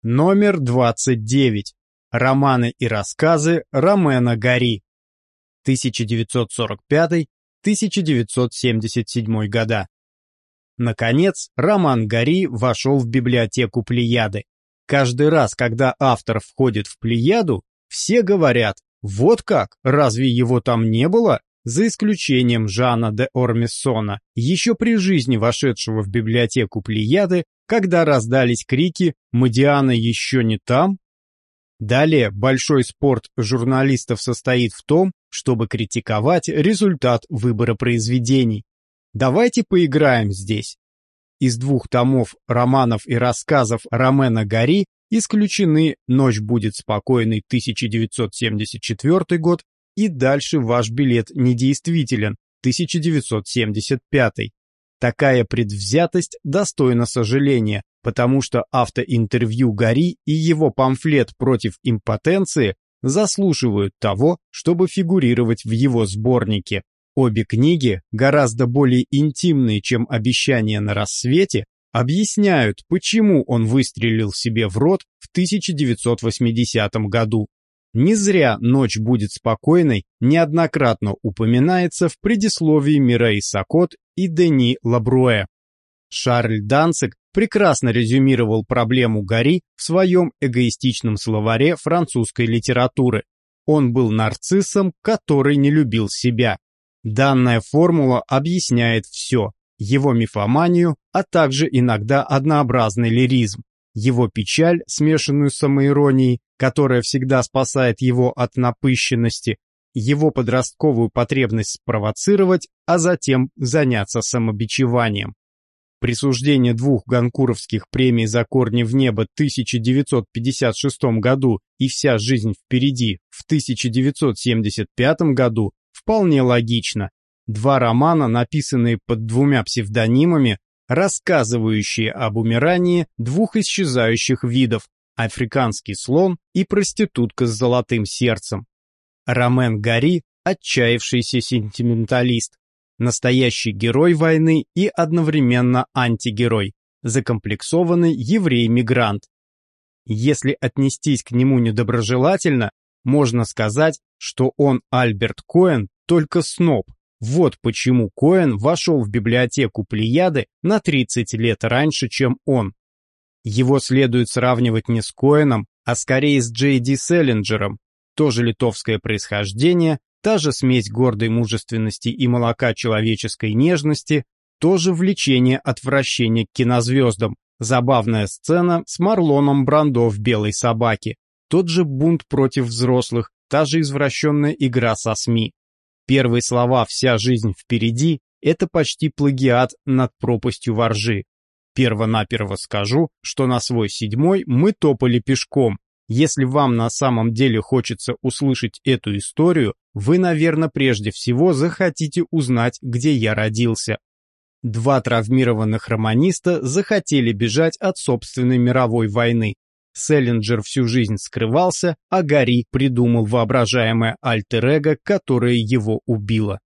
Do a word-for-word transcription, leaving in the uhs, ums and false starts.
Номер двадцать девять. Романы и рассказы Ромена Гари. тысяча девятьсот сорок пятый — тысяча девятьсот семьдесят седьмой года. Наконец, роман Гари вошел в библиотеку Плеяды. Каждый раз, когда автор входит в Плеяду, все говорят: «Вот как, разве его там не было?» За исключением Жана де Ормессона, еще при жизни вошедшего в библиотеку Плеяды, когда раздались крики «Модиана еще не там?». Далее большой спорт журналистов состоит в том, чтобы критиковать результат выбора произведений. Давайте поиграем здесь. Из двух томов романов и рассказов Ромена Гари исключены «Ночь будет спокойной» тысяча девятьсот семьдесят четвёртый год и «Дальше ваш билет недействителен» тысяча девятьсот семьдесят пятый. Такая предвзятость достойна сожаления, потому что автоинтервью Гари и его памфлет против импотенции заслуживают того, чтобы фигурировать в его сборнике. Обе книги, гораздо более интимные, чем «Обещание на рассвете», объясняют, почему он выстрелил себе в рот в тысяча девятьсот восьмидесятом году. Не зря «Ночь будет спокойной» неоднократно упоминается в предисловии Мирей Сакот и Дени Лабруэ. Шарль Данциг прекрасно резюмировал проблему Гари в своем эгоистичном словаре французской литературы. Он был нарциссом, который не любил себя. Данная формула объясняет все: его мифоманию, а также иногда однообразный лиризм, его печаль, смешанную с самоиронией, которая всегда спасает его от напыщенности, его подростковую потребность спровоцировать, а затем заняться самобичеванием. Присуждение двух гонкуровских премий за «Корни в небо» в тысяча девятьсот пятьдесят шестом году и «Вся жизнь впереди» в тысяча девятьсот семьдесят пятом году вполне логично. Два романа, написанные под двумя псевдонимами, рассказывающие об умирании двух исчезающих видов – африканский слон и проститутка с золотым сердцем. Ромен Гари – отчаявшийся сентименталист, настоящий герой войны и одновременно антигерой, закомплексованный еврей-мигрант. Если отнестись к нему недоброжелательно, можно сказать, что он Альберт Коэн, только сноб. Вот почему Коэн вошел в библиотеку Плеяды на тридцать лет раньше, чем он. Его следует сравнивать не с Коэном, а скорее с Джей Ди Селлинджером. Тоже литовское происхождение, та же смесь гордой мужественности и молока человеческой нежности, тоже влечение отвращения к кинозвездам, забавная сцена с Марлоном Брандо в «Белой собаке», тот же бунт против взрослых, та же извращенная игра со СМИ. Первые слова «Вся жизнь впереди» — это почти плагиат над пропастью воржи. Первонаперво скажу, что на свой седьмой мы топали пешком. Если вам на самом деле хочется услышать эту историю, вы, наверное, прежде всего захотите узнать, где я родился. Два травмированных романиста захотели бежать от собственной мировой войны. Селлинджер всю жизнь скрывался, а Гари придумал воображаемое альтер-эго, которое его убило.